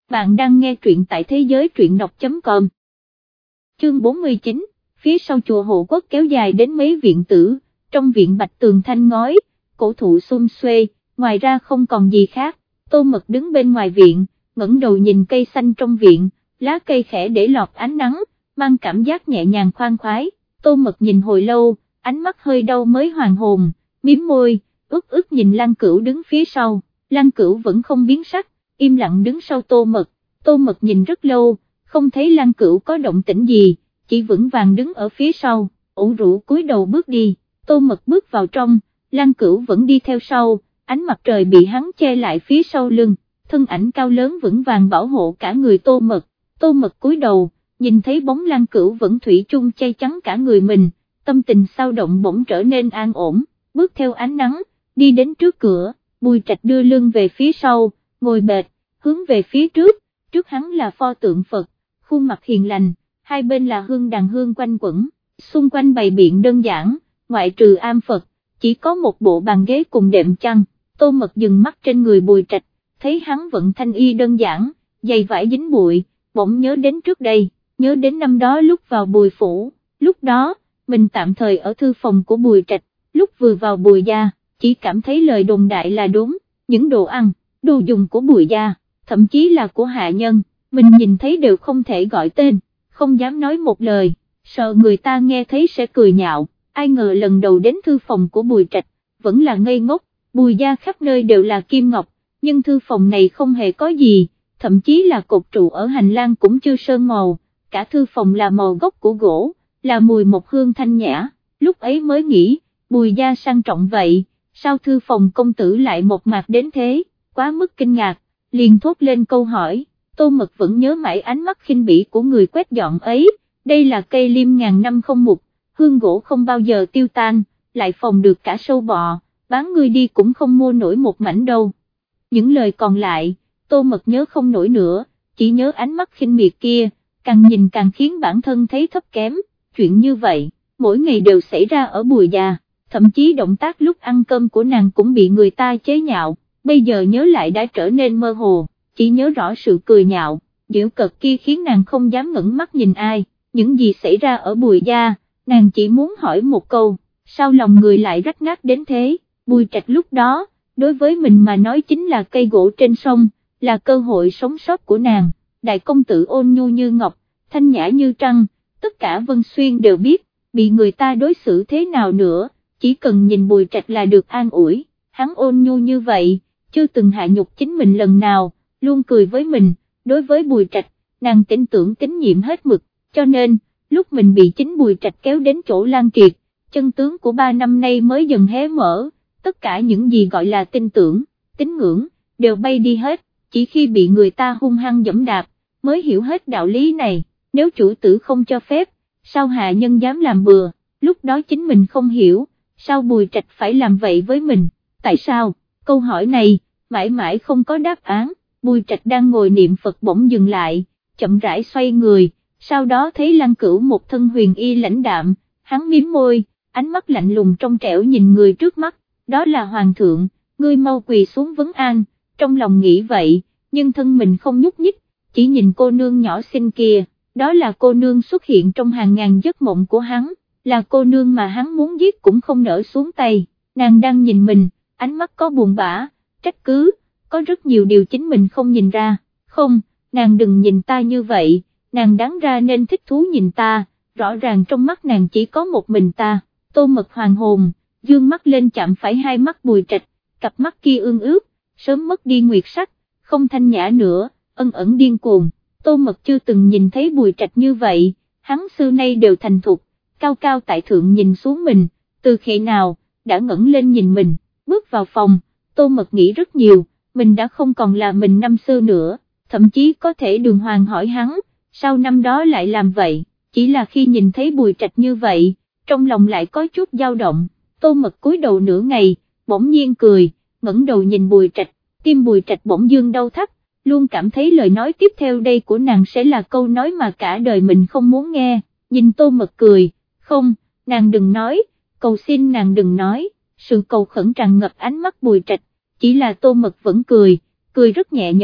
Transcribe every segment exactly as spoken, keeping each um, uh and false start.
Bạn đang nghe truyện tại thế giới truyện đọc chấm com. Chương bốn mươi chín, phía sau chùa Hộ Quốc kéo dài đến mấy viện tử, trong viện bạch tường thanh ngói, cổ thụ xum xuê, ngoài ra không còn gì khác. Tô Mật đứng bên ngoài viện, ngẩng đầu nhìn cây xanh trong viện, lá cây khẽ để lọt ánh nắng, mang cảm giác nhẹ nhàng khoan khoái. Tô Mật nhìn hồi lâu, ánh mắt hơi đau mới hoàn hồn, mím môi, ức ức nhìn Lăng Cửu đứng phía sau. Lăng Cửu vẫn không biến sắc, im lặng đứng sau Tô Mật. Tô Mật nhìn rất lâu, không thấy Lăng Cửu có động tĩnh gì, chỉ vững vàng đứng ở phía sau, ủ rũ cúi đầu bước đi. Tô Mật bước vào trong, Lăng Cửu vẫn đi theo sau, ánh mặt trời bị hắn che lại phía sau lưng, thân ảnh cao lớn vững vàng bảo hộ cả người Tô Mật. Tô Mật cúi đầu, nhìn thấy bóng Lăng Cửu vẫn thủy chung che chắn cả người mình, tâm tình sao động bỗng trở nên an ổn, bước theo ánh nắng, đi đến trước cửa. Bùi Trạch đưa lưng về phía sau, ngồi bệt, hướng về phía trước, trước hắn là pho tượng Phật, khuôn mặt hiền lành, hai bên là hương đàn hương quanh quẩn, xung quanh bày biện đơn giản, ngoại trừ am Phật, chỉ có một bộ bàn ghế cùng đệm chăn. Tô Mật dừng mắt trên người Bùi Trạch, thấy hắn vận thanh y đơn giản, giày vải dính bụi, bỗng nhớ đến trước đây, nhớ đến năm đó lúc vào Bùi phủ, lúc đó, mình tạm thời ở thư phòng của Bùi Trạch, lúc vừa vào Bùi gia, chỉ cảm thấy lời đồn đại là đúng, những đồ ăn, đồ dùng của Bùi gia, thậm chí là của hạ nhân, mình nhìn thấy đều không thể gọi tên, không dám nói một lời, sợ người ta nghe thấy sẽ cười nhạo. Ai ngờ lần đầu đến thư phòng của Bùi Trạch, vẫn là ngây ngốc. Bùi gia khắp nơi đều là kim ngọc, nhưng thư phòng này không hề có gì, thậm chí là cột trụ ở hành lang cũng chưa sơn màu, cả thư phòng là màu gốc của gỗ, là mùi một hương thanh nhã. Lúc ấy mới nghĩ, Bùi gia sang trọng vậy, sao thư phòng công tử lại một mạc đến thế, quá mức kinh ngạc, liền thốt lên câu hỏi. Tô Mật vẫn nhớ mãi ánh mắt khinh bỉ của người quét dọn ấy, đây là cây liêm ngàn năm không mục, hương gỗ không bao giờ tiêu tan, lại phòng được cả sâu bọ, bán ngươi đi cũng không mua nổi một mảnh đâu. Những lời còn lại, Tô Mật nhớ không nổi nữa, chỉ nhớ ánh mắt khinh miệt kia, càng nhìn càng khiến bản thân thấy thấp kém. Chuyện như vậy, mỗi ngày đều xảy ra ở Bùi gia, thậm chí động tác lúc ăn cơm của nàng cũng bị người ta chế nhạo, bây giờ nhớ lại đã trở nên mơ hồ, chỉ nhớ rõ sự cười nhạo, giễu cợt kia khiến nàng không dám ngẩng mắt nhìn ai. Những gì xảy ra ở Bùi gia, nàng chỉ muốn hỏi một câu, sao lòng người lại rách nát đến thế. Bùi Trạch lúc đó, đối với mình mà nói chính là cây gỗ trên sông, là cơ hội sống sót của nàng. Đại công tử ôn nhu như ngọc, thanh nhã như trăng, tất cả Vân Xuyên đều biết, bị người ta đối xử thế nào nữa, chỉ cần nhìn Bùi Trạch là được an ủi. Hắn ôn nhu như vậy, chưa từng hạ nhục chính mình lần nào, luôn cười với mình. Đối với Bùi Trạch, nàng tin tưởng tín nhiệm hết mực, cho nên, lúc mình bị chính Bùi Trạch kéo đến chỗ Lan Triệt, chân tướng của ba năm nay mới dần hé mở, tất cả những gì gọi là tin tưởng, tín ngưỡng, đều bay đi hết, chỉ khi bị người ta hung hăng giẫm đạp, mới hiểu hết đạo lý này. Nếu chủ tử không cho phép, sao hạ nhân dám làm bừa, lúc đó chính mình không hiểu, sao Bùi Trạch phải làm vậy với mình, tại sao? Câu hỏi này, mãi mãi không có đáp án. Bùi Trạch đang ngồi niệm Phật bỗng dừng lại, chậm rãi xoay người, sau đó thấy Lăng Cửu một thân huyền y lãnh đạm, hắn mím môi, ánh mắt lạnh lùng trong trẻo nhìn người trước mắt, đó là Hoàng thượng, ngươi mau quỳ xuống vấn an. Trong lòng nghĩ vậy, nhưng thân mình không nhúc nhích, chỉ nhìn cô nương nhỏ xinh kia, đó là cô nương xuất hiện trong hàng ngàn giấc mộng của hắn, là cô nương mà hắn muốn giết cũng không nỡ xuống tay. Nàng đang nhìn mình, ánh mắt có buồn bã, trách cứ, có rất nhiều điều chính mình không nhìn ra. Không, nàng đừng nhìn ta như vậy, nàng đáng ra nên thích thú nhìn ta, rõ ràng trong mắt nàng chỉ có một mình ta. Tô Mật hoàng hồn, dương mắt lên chạm phải hai mắt Bùi Trạch, cặp mắt kia ương ướt, sớm mất đi nguyệt sắc, không thanh nhã nữa, ân ẩn điên cuồng. Tô Mật chưa từng nhìn thấy Bùi Trạch như vậy, hắn xưa nay đều thành thục, cao cao tại thượng nhìn xuống mình, từ khi nào, đã ngẩng lên nhìn mình. Bước vào phòng, Tô Mật nghĩ rất nhiều, mình đã không còn là mình năm xưa nữa, thậm chí có thể đường hoàng hỏi hắn, sao năm đó lại làm vậy, chỉ là khi nhìn thấy Bùi Trạch như vậy, trong lòng lại có chút dao động. Tô Mật cúi đầu nửa ngày, bỗng nhiên cười, ngẩng đầu nhìn Bùi Trạch, tim Bùi Trạch bỗng dưng đau thắt, luôn cảm thấy lời nói tiếp theo đây của nàng sẽ là câu nói mà cả đời mình không muốn nghe. Nhìn Tô Mật cười, không, nàng đừng nói, cầu xin nàng đừng nói. Sự cầu khẩn tràn ngập ánh mắt Bùi Trạch, chỉ là Tô Mật vẫn cười, cười rất nhẹ nhõm,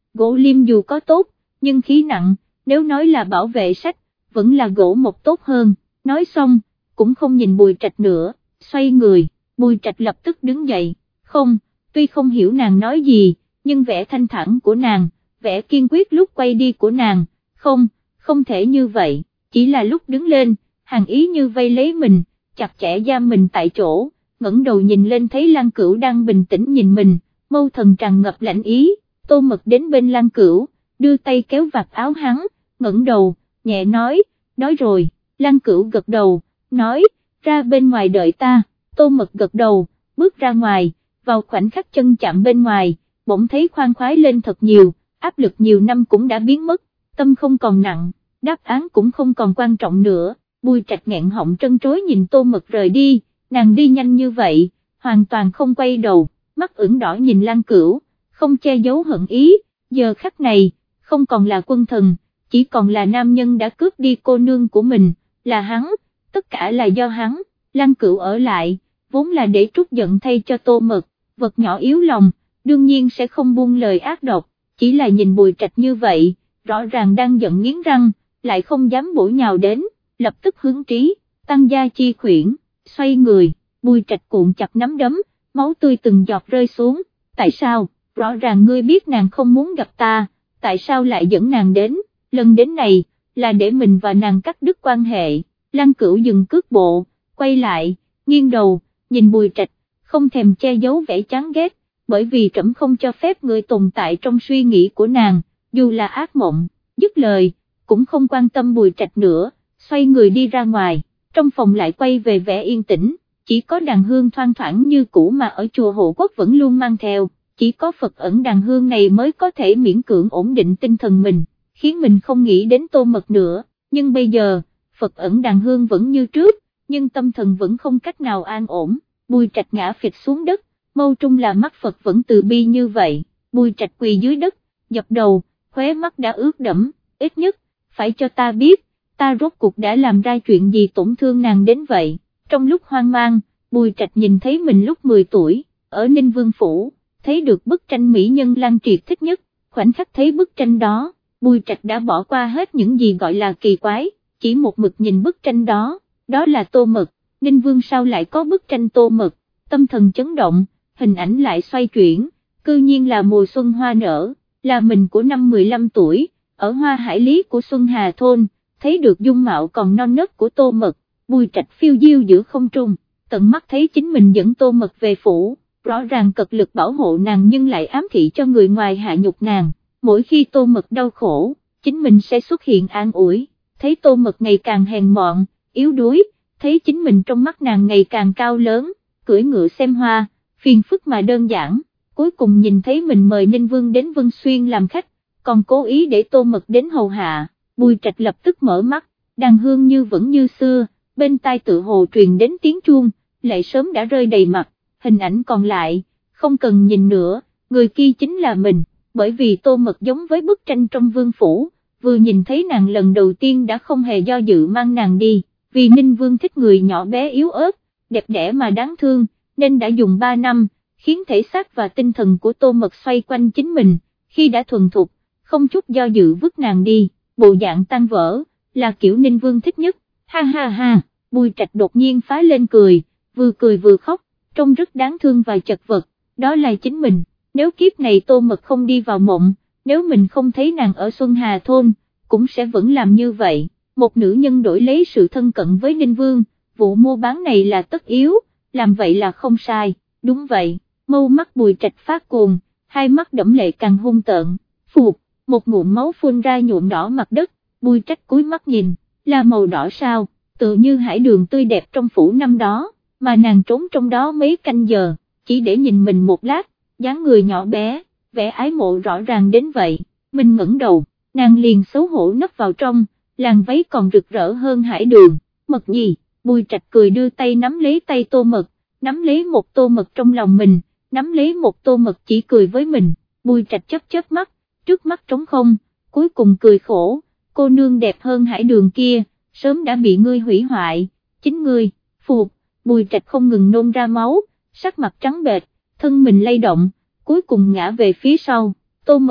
gỗ liêm dù có tốt, nhưng khí nặng, nếu nói là bảo vệ sách, vẫn là gỗ mộc tốt hơn. Nói xong, cũng không nhìn Bùi Trạch nữa, xoay người, Bùi Trạch lập tức đứng dậy, không, tuy không hiểu nàng nói gì, nhưng vẻ thanh thản của nàng, vẻ kiên quyết lúc quay đi của nàng, không, không thể như vậy, chỉ là lúc đứng lên, hàng ý như vây lấy mình, chặt chẽ giam mình tại chỗ, ngẩng đầu nhìn lên thấy Lăng Cửu đang bình tĩnh nhìn mình, mâu thần tràn ngập lạnh ý. Tô Mật đến bên Lăng Cửu, đưa tay kéo vạt áo hắn, ngẩng đầu, nhẹ nói, nói rồi. Lăng Cửu gật đầu, nói, ra bên ngoài đợi ta. Tô Mật gật đầu, bước ra ngoài, vào khoảnh khắc chân chạm bên ngoài, bỗng thấy khoan khoái lên thật nhiều, áp lực nhiều năm cũng đã biến mất, tâm không còn nặng, đáp án cũng không còn quan trọng nữa. Bùi Trạch nghẹn họng trân trối nhìn Tô Mật rời đi, nàng đi nhanh như vậy, hoàn toàn không quay đầu, mắt ửng đỏ nhìn Lăng Cửu, không che giấu hận ý, giờ khắc này, không còn là quân thần, chỉ còn là nam nhân đã cướp đi cô nương của mình, là hắn, tất cả là do hắn. Lăng Cửu ở lại, vốn là để trút giận thay cho Tô Mật, vật nhỏ yếu lòng, đương nhiên sẽ không buông lời ác độc, chỉ là nhìn Bùi Trạch như vậy, rõ ràng đang giận nghiến răng, lại không dám bổ nhào đến, lập tức hướng trí, tăng gia chi khuyển, xoay người, Bùi Trạch cuộn chặt nắm đấm, máu tươi từng giọt rơi xuống, tại sao, rõ ràng ngươi biết nàng không muốn gặp ta, tại sao lại dẫn nàng đến, lần đến này, là để mình và nàng cắt đứt quan hệ. Lăng Cửu dừng cước bộ, quay lại, nghiêng đầu, nhìn Bùi Trạch, không thèm che giấu vẻ chán ghét, bởi vì trẫm không cho phép người tồn tại trong suy nghĩ của nàng, dù là ác mộng. Dứt lời, cũng không quan tâm Bùi Trạch nữa, xoay người đi ra ngoài, trong phòng lại quay về vẻ yên tĩnh, chỉ có đàn hương thoang thoảng như cũ mà ở chùa Hộ Quốc vẫn luôn mang theo, chỉ có Phật ẩn đàn hương này mới có thể miễn cưỡng ổn định tinh thần mình, khiến mình không nghĩ đến Tô Mật nữa, nhưng bây giờ, Phật ẩn đàn hương vẫn như trước, nhưng tâm thần vẫn không cách nào an ổn. Bùi Trạch ngã phịch xuống đất, mâu trung là mắt Phật vẫn từ bi như vậy. Bùi Trạch quỳ dưới đất, dập đầu, khóe mắt đã ướt đẫm, ít nhất, phải cho ta biết, ta rốt cuộc đã làm ra chuyện gì tổn thương nàng đến vậy. Trong lúc hoang mang, Bùi Trạch nhìn thấy mình lúc mười tuổi, ở Ninh Vương Phủ, thấy được bức tranh mỹ nhân Lăng Triệt thích nhất, khoảnh khắc thấy bức tranh đó, Bùi Trạch đã bỏ qua hết những gì gọi là kỳ quái, chỉ một mực nhìn bức tranh đó, đó là Tô Mật. Ninh Vương sao lại có bức tranh Tô Mật, tâm thần chấn động, hình ảnh lại xoay chuyển, cư nhiên là mùa xuân hoa nở, là mình của năm mười lăm tuổi, ở Hoa Hải Lý của Xuân Hà Thôn, thấy được dung mạo còn non nớt của Tô Mật. Bùi Trạch phiêu diêu giữa không trung, tận mắt thấy chính mình dẫn Tô Mật về phủ, rõ ràng cật lực bảo hộ nàng nhưng lại ám thị cho người ngoài hạ nhục nàng, mỗi khi Tô Mật đau khổ, chính mình sẽ xuất hiện an ủi, thấy Tô Mật ngày càng hèn mọn, yếu đuối, thấy chính mình trong mắt nàng ngày càng cao lớn, cưỡi ngựa xem hoa, phiền phức mà đơn giản, cuối cùng nhìn thấy mình mời Ninh Vương đến Vân Xuyên làm khách, còn cố ý để Tô Mật đến hầu hạ. Bùi Trạch lập tức mở mắt, đàn hương như vẫn như xưa, bên tai tự hồ truyền đến tiếng chuông, lệ sớm đã rơi đầy mặt, hình ảnh còn lại, không cần nhìn nữa, người kia chính là mình, bởi vì Tô Mật giống với bức tranh trong vương phủ, vừa nhìn thấy nàng lần đầu tiên đã không hề do dự mang nàng đi, vì Ninh Vương thích người nhỏ bé yếu ớt, đẹp đẽ mà đáng thương, nên đã dùng ba năm, khiến thể xác và tinh thần của Tô Mật xoay quanh chính mình, khi đã thuần thục, không chút do dự vứt nàng đi, bộ dạng tan vỡ, là kiểu Ninh Vương thích nhất, ha ha ha. Bùi Trạch đột nhiên phá lên cười, vừa cười vừa khóc, trông rất đáng thương và chật vật, đó là chính mình, nếu kiếp này Tô Mật không đi vào mộng, nếu mình không thấy nàng ở Xuân Hà Thôn, cũng sẽ vẫn làm như vậy, một nữ nhân đổi lấy sự thân cận với Ninh Vương, vụ mua bán này là tất yếu, làm vậy là không sai, đúng vậy, mâu mắt Bùi Trạch phát cuồng, hai mắt đẫm lệ càng hung tợn, phụt, một ngụm máu phun ra nhuộm đỏ mặt đất, Bùi Trạch cúi mắt nhìn, là màu đỏ sao, tự như hải đường tươi đẹp trong phủ năm đó, mà nàng trốn trong đó mấy canh giờ, chỉ để nhìn mình một lát, dáng người nhỏ bé, vẻ ái mộ rõ ràng đến vậy, mình ngẩng đầu, nàng liền xấu hổ nấp vào trong, làn váy còn rực rỡ hơn hải đường, Mật Nhi. Bùi Trạch cười đưa tay nắm lấy tay Tô Mật, nắm lấy một Tô Mật trong lòng mình, nắm lấy một Tô Mật chỉ cười với mình, Bùi Trạch chớp chớp mắt, trước mắt trống không, cuối cùng cười khổ, cô nương đẹp hơn hải đường kia, sớm đã bị ngươi hủy hoại, chính ngươi, phụt, Bùi Trạch không ngừng nôn ra máu, sắc mặt trắng bệch, thân mình lay động, cuối cùng ngã về phía sau, Tô Mật,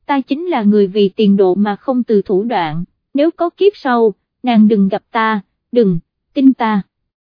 ta chính là người vì tiền độ mà không từ thủ đoạn, nếu có kiếp sau, nàng đừng gặp ta, đừng, tin ta.